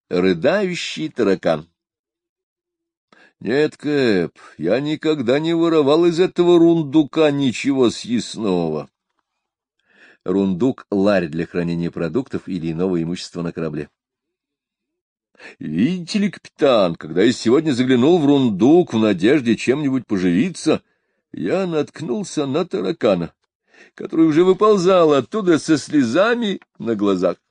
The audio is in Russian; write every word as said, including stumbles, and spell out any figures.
Рыдающий таракан. Нет, Кэп, я никогда не воровал из этого рундука ничего съестного. Рундук — ларь для хранения продуктов или иного имущества на корабле. Видите ли, капитан, когда я сегодня заглянул в рундук в надежде чем-нибудь поживиться, я наткнулся на таракана, который уже выползал оттуда со слезами на глазах.